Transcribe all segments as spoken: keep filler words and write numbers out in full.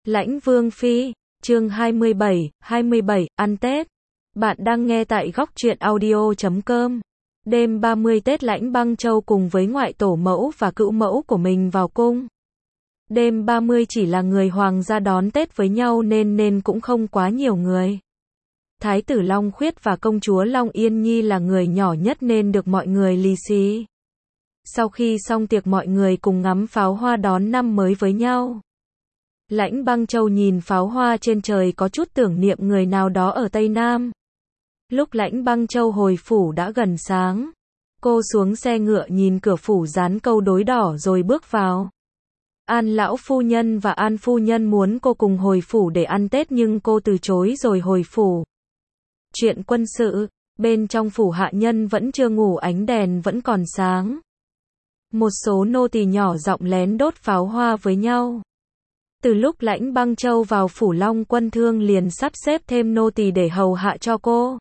Lãnh Vương Phi, chương hai mươi bảy, hai mươi bảy, ăn Tết. Bạn đang nghe tại góc truyện audio chấm com. Đêm ba mươi Tết Lãnh Băng Châu cùng với ngoại tổ mẫu và cữu mẫu của mình vào cung. Đêm ba mươi chỉ là người hoàng gia đón Tết với nhau nên nên cũng không quá nhiều người. Thái tử Long Khuyết và công chúa Long Yên Nhi là người nhỏ nhất nên được mọi người lì xì. Sau khi xong tiệc mọi người cùng ngắm pháo hoa đón năm mới với nhau. Lãnh Băng Châu nhìn pháo hoa trên trời có chút tưởng niệm người nào đó ở Tây Nam. Lúc Lãnh Băng Châu hồi phủ đã gần sáng. Cô xuống xe ngựa nhìn cửa phủ dán câu đối đỏ rồi bước vào. An lão phu nhân và An phu nhân muốn cô cùng hồi phủ để ăn Tết nhưng cô từ chối rồi hồi phủ. Chuyện quân sự, bên trong phủ hạ nhân vẫn chưa ngủ, ánh đèn vẫn còn sáng. Một số nô tỳ nhỏ giọng lén đốt pháo hoa với nhau. Từ lúc Lãnh Băng Châu vào phủ Long Quân Thương liền sắp xếp thêm nô tỳ để hầu hạ cho cô.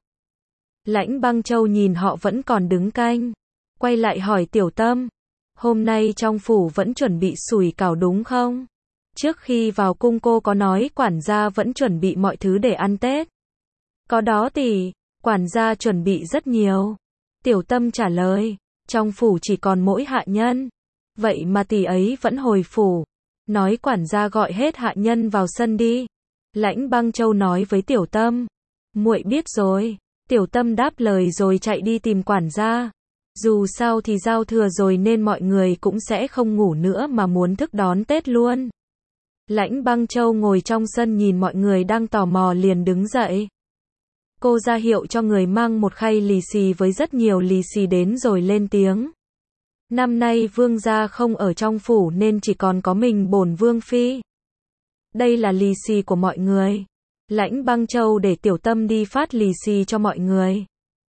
Lãnh Băng Châu nhìn họ vẫn còn đứng canh. Quay lại hỏi Tiểu Tâm. Hôm nay trong phủ vẫn chuẩn bị sủi cảo đúng không? Trước khi vào cung cô có nói quản gia vẫn chuẩn bị mọi thứ để ăn Tết. Có đó tỷ, quản gia chuẩn bị rất nhiều. Tiểu Tâm trả lời. Trong phủ chỉ còn mỗi hạ nhân. Vậy mà tỷ ấy vẫn hồi phủ. Nói quản gia gọi hết hạ nhân vào sân đi. Lãnh Băng Châu nói với Tiểu Tâm. Muội biết rồi. Tiểu Tâm đáp lời rồi chạy đi tìm quản gia. Dù sao thì giao thừa rồi nên mọi người cũng sẽ không ngủ nữa mà muốn thức đón Tết luôn. Lãnh Băng Châu ngồi trong sân nhìn mọi người đang tò mò liền đứng dậy. Cô ra hiệu cho người mang một khay lì xì với rất nhiều lì xì đến rồi lên tiếng. Năm nay vương gia không ở trong phủ nên chỉ còn có mình bổn vương phi. Đây là lì xì của mọi người. Lãnh Băng Châu để Tiểu Tâm đi phát lì xì cho mọi người.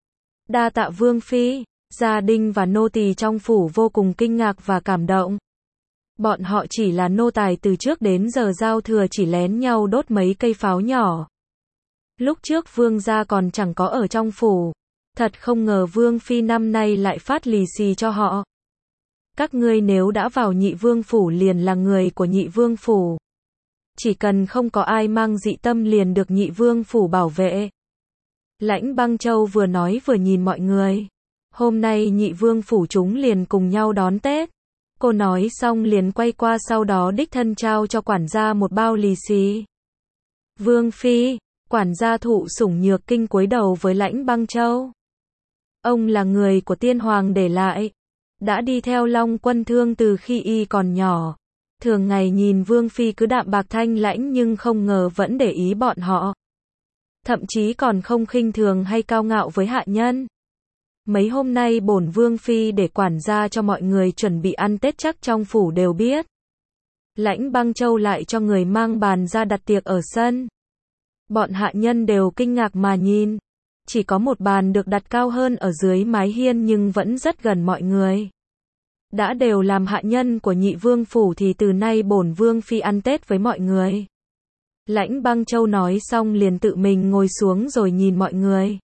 Đa tạ vương phi. Gia đình và nô tỳ trong phủ vô cùng kinh ngạc và cảm động. Bọn họ chỉ là nô tài từ trước đến giờ giao thừa chỉ lén nhau đốt mấy cây pháo nhỏ. Lúc trước vương gia còn chẳng có ở trong phủ. Thật không ngờ vương phi năm nay lại phát lì xì cho họ. Các ngươi nếu đã vào nhị vương phủ liền là người của nhị vương phủ. Chỉ cần không có ai mang dị tâm liền được nhị vương phủ bảo vệ. Lãnh Băng Châu vừa nói vừa nhìn mọi người. Hôm nay nhị vương phủ chúng liền cùng nhau đón Tết. Cô nói xong liền quay qua sau đó đích thân trao cho quản gia một bao lì xì. Vương phi, quản gia thụ sủng nhược kinh cúi đầu với Lãnh Băng Châu. Ông là người của tiên hoàng để lại. Đã đi theo Long Quân Thương từ khi y còn nhỏ. Thường ngày nhìn vương phi cứ đạm bạc thanh lãnh nhưng không ngờ vẫn để ý bọn họ. Thậm chí còn không khinh thường hay cao ngạo với hạ nhân. Mấy hôm nay bổn vương phi để quản gia cho mọi người chuẩn bị ăn Tết chắc trong phủ đều biết. Lãnh Băng Châu lại cho người mang bàn ra đặt tiệc ở sân. Bọn hạ nhân đều kinh ngạc mà nhìn. Chỉ có một bàn được đặt cao hơn ở dưới mái hiên nhưng vẫn rất gần mọi người. Đã đều làm hạ nhân của nhị vương phủ thì từ nay bổn vương phi ăn Tết với mọi người. Lãnh Băng Châu nói xong liền tự mình ngồi xuống rồi nhìn mọi người.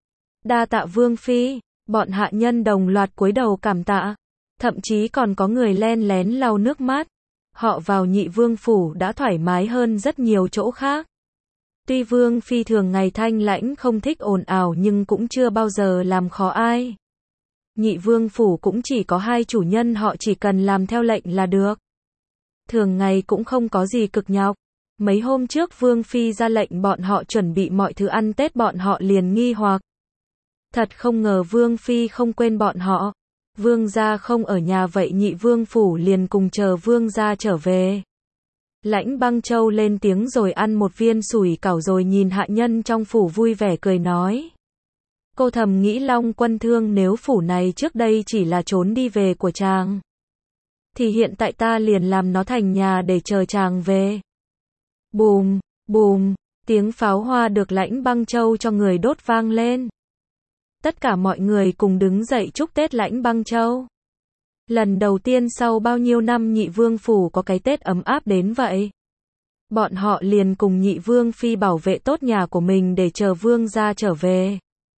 Đa tạ vương phi, bọn hạ nhân đồng loạt cúi đầu cảm tạ. Thậm chí còn có người len lén lau nước mắt. Họ vào nhị vương phủ đã thoải mái hơn rất nhiều chỗ khác. Tuy vương phi thường ngày thanh lãnh không thích ồn ào nhưng cũng chưa bao giờ làm khó ai. Nhị vương phủ cũng chỉ có hai chủ nhân họ chỉ cần làm theo lệnh là được. Thường ngày cũng không có gì cực nhọc. Mấy hôm trước vương phi ra lệnh bọn họ chuẩn bị mọi thứ ăn Tết bọn họ liền nghi hoặc. Thật không ngờ vương phi không quên bọn họ. Vương gia không ở nhà vậy nhị vương phủ liền cùng chờ vương gia trở về. Lãnh Băng Châu lên tiếng rồi ăn một viên sủi cảo rồi nhìn hạ nhân trong phủ vui vẻ cười nói. Cô thầm nghĩ Long Quân Thương nếu phủ này trước đây chỉ là trốn đi về của chàng. Thì hiện tại ta liền làm nó thành nhà để chờ chàng về. Bùm, bùm, tiếng pháo hoa được Lãnh Băng Châu cho người đốt vang lên. Tất cả mọi người cùng đứng dậy chúc Tết Lãnh Băng Châu. Lần đầu tiên sau bao nhiêu năm nhị vương phủ có cái Tết ấm áp đến vậy. Bọn họ liền cùng nhị vương phi bảo vệ tốt nhà của mình để chờ vương gia trở về.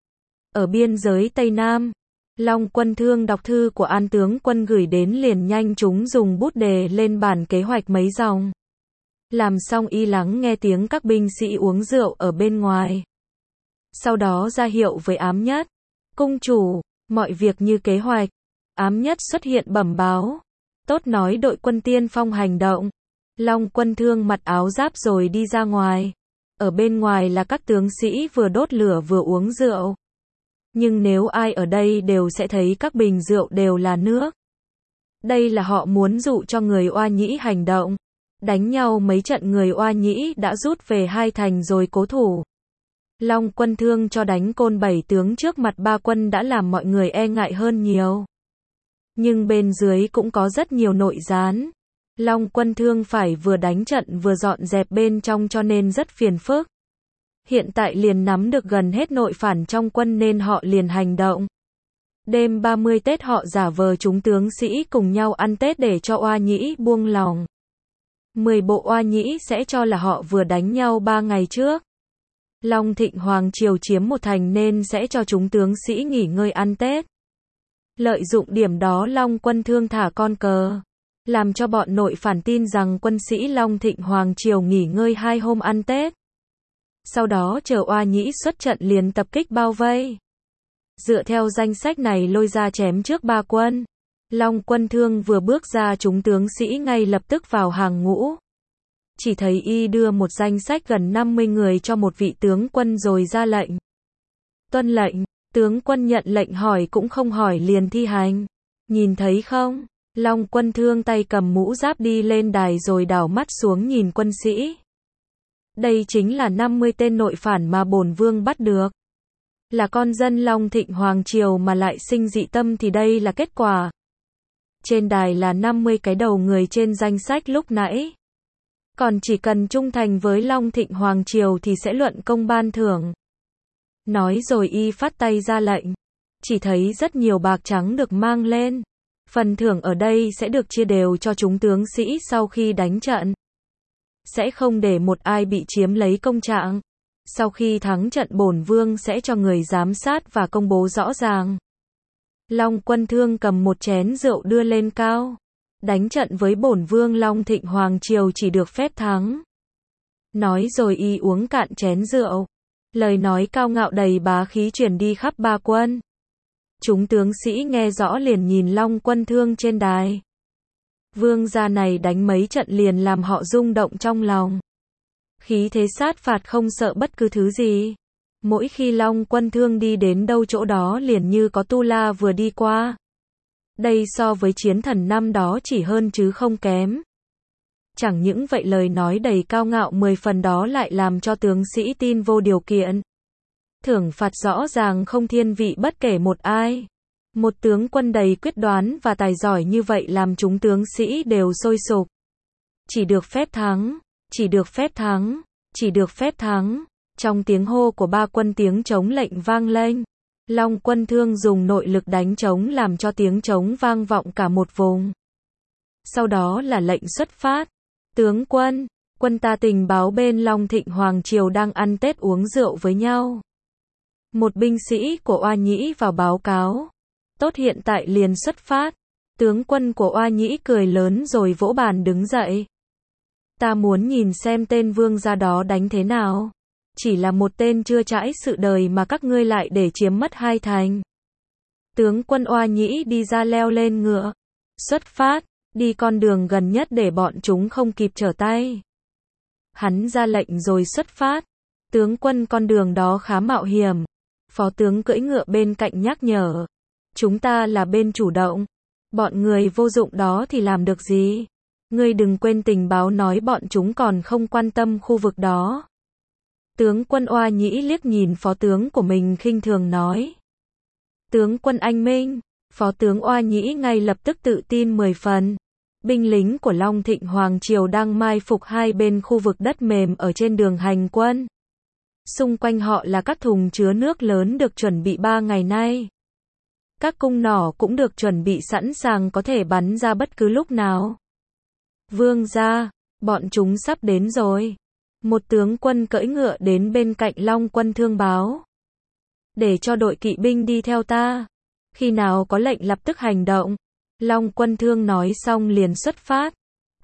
Ở biên giới Tây Nam, Long Quân Thương đọc thư của An tướng quân gửi đến liền nhanh chúng dùng bút đề lên bản kế hoạch mấy dòng. Làm xong y lắng nghe tiếng các binh sĩ uống rượu ở bên ngoài. Sau đó ra hiệu với Ám Nhất. Cung chủ, mọi việc như kế hoạch. Ám Nhất xuất hiện bẩm báo. Tốt, nói đội quân tiên phong hành động. Long Quân Thương mặc áo giáp rồi đi ra ngoài. Ở bên ngoài là các tướng sĩ vừa đốt lửa vừa uống rượu. Nhưng nếu ai ở đây đều sẽ thấy các bình rượu đều là nước. Đây là họ muốn dụ cho người Oa Nhĩ hành động. Đánh nhau mấy trận người Oa Nhĩ đã rút về hai thành rồi cố thủ. Long Quân Thương cho đánh côn bảy tướng trước mặt ba quân đã làm mọi người e ngại hơn nhiều. Nhưng bên dưới cũng có rất nhiều nội gián. Long Quân Thương phải vừa đánh trận vừa dọn dẹp bên trong cho nên rất phiền phức. Hiện tại liền nắm được gần hết nội phản trong quân nên họ liền hành động. Đêm ba mươi Tết họ giả vờ chúng tướng sĩ cùng nhau ăn Tết để cho Oa Nhĩ buông lòng. Mười bộ Oa Nhĩ sẽ cho là họ vừa đánh nhau ba ngày trước. Long Thịnh Hoàng Triều chiếm một thành nên sẽ cho chúng tướng sĩ nghỉ ngơi ăn Tết. Lợi dụng điểm đó Long Quân Thương thả con cờ. Làm cho bọn nội phản tin rằng quân sĩ Long Thịnh Hoàng Triều nghỉ ngơi hai hôm ăn Tết. Sau đó chờ Oa Nhĩ xuất trận liền tập kích bao vây. Dựa theo danh sách này lôi ra chém trước ba quân. Long Quân Thương vừa bước ra chúng tướng sĩ ngay lập tức vào hàng ngũ. Chỉ thấy y đưa một danh sách gần năm mươi người cho một vị tướng quân rồi ra lệnh. Tuân lệnh, tướng quân nhận lệnh hỏi cũng không hỏi liền thi hành. Nhìn thấy không? Long Quân Thương tay cầm mũ giáp đi lên đài rồi đảo mắt xuống nhìn quân sĩ. Đây chính là năm mươi tên nội phản mà bổn vương bắt được. Là con dân Long Thịnh Hoàng Triều mà lại sinh dị tâm thì đây là kết quả. Trên đài là năm mươi cái đầu người trên danh sách lúc nãy. Còn chỉ cần trung thành với Long Thịnh Hoàng Triều thì sẽ luận công ban thưởng. Nói rồi y phát tay ra lệnh. Chỉ thấy rất nhiều bạc trắng được mang lên. Phần thưởng ở đây sẽ được chia đều cho chúng tướng sĩ sau khi đánh trận. Sẽ không để một ai bị chiếm lấy công trạng. Sau khi thắng trận bổn vương sẽ cho người giám sát và công bố rõ ràng. Long Quân Thương cầm một chén rượu đưa lên cao. Đánh trận với bổn vương Long Thịnh Hoàng Triều chỉ được phép thắng. Nói rồi y uống cạn chén rượu. Lời nói cao ngạo đầy bá khí truyền đi khắp ba quân. Chúng tướng sĩ nghe rõ liền nhìn Long Quân Thương trên đài. Vương gia này đánh mấy trận liền làm họ rung động trong lòng. Khí thế sát phạt không sợ bất cứ thứ gì. Mỗi khi Long Quân Thương đi đến đâu chỗ đó liền như có tu la vừa đi qua. Đây so với chiến thần năm đó chỉ hơn chứ không kém. Chẳng những vậy lời nói đầy cao ngạo mười phần đó lại làm cho tướng sĩ tin vô điều kiện. Thưởng phạt rõ ràng không thiên vị bất kể một ai. Một tướng quân đầy quyết đoán và tài giỏi như vậy làm chúng tướng sĩ đều sôi sục. Chỉ được phép thắng, chỉ được phép thắng, chỉ được phép thắng. Trong tiếng hô của ba quân tiếng trống lệnh vang lên. Long Quân Thương dùng nội lực đánh trống làm cho tiếng trống vang vọng cả một vùng. Sau đó là lệnh xuất phát. Tướng quân, quân ta tình báo bên Long Thịnh Hoàng Triều đang ăn Tết uống rượu với nhau. Một binh sĩ của Oa Nhĩ vào báo cáo. Tốt, hiện tại liền xuất phát. Tướng quân của Oa Nhĩ cười lớn rồi vỗ bàn đứng dậy. Ta muốn nhìn xem tên vương gia đó đánh thế nào. Chỉ là một tên chưa trải sự đời mà các ngươi lại để chiếm mất hai thành. Tướng quân Oa Nhĩ đi ra leo lên ngựa. Xuất phát, đi con đường gần nhất để bọn chúng không kịp trở tay. Hắn ra lệnh rồi xuất phát. Tướng quân con đường đó khá mạo hiểm. Phó tướng cưỡi ngựa bên cạnh nhắc nhở. Chúng ta là bên chủ động. Bọn người vô dụng đó thì làm được gì? Ngươi đừng quên tình báo nói bọn chúng còn không quan tâm khu vực đó. Tướng quân Oa Nhĩ liếc nhìn phó tướng của mình khinh thường nói. Tướng quân anh minh. Phó tướng Oa Nhĩ ngay lập tức tự tin mười phần. Binh lính của Long Thịnh Hoàng Triều đang mai phục hai bên khu vực đất mềm ở trên đường hành quân. Xung quanh họ là các thùng chứa nước lớn được chuẩn bị ba ngày nay. Các cung nỏ cũng được chuẩn bị sẵn sàng có thể bắn ra bất cứ lúc nào. Vương gia, bọn chúng sắp đến rồi. Một tướng quân cưỡi ngựa đến bên cạnh Long Quân Thương báo. Để cho đội kỵ binh đi theo ta. Khi nào có lệnh lập tức hành động. Long Quân Thương nói xong liền xuất phát.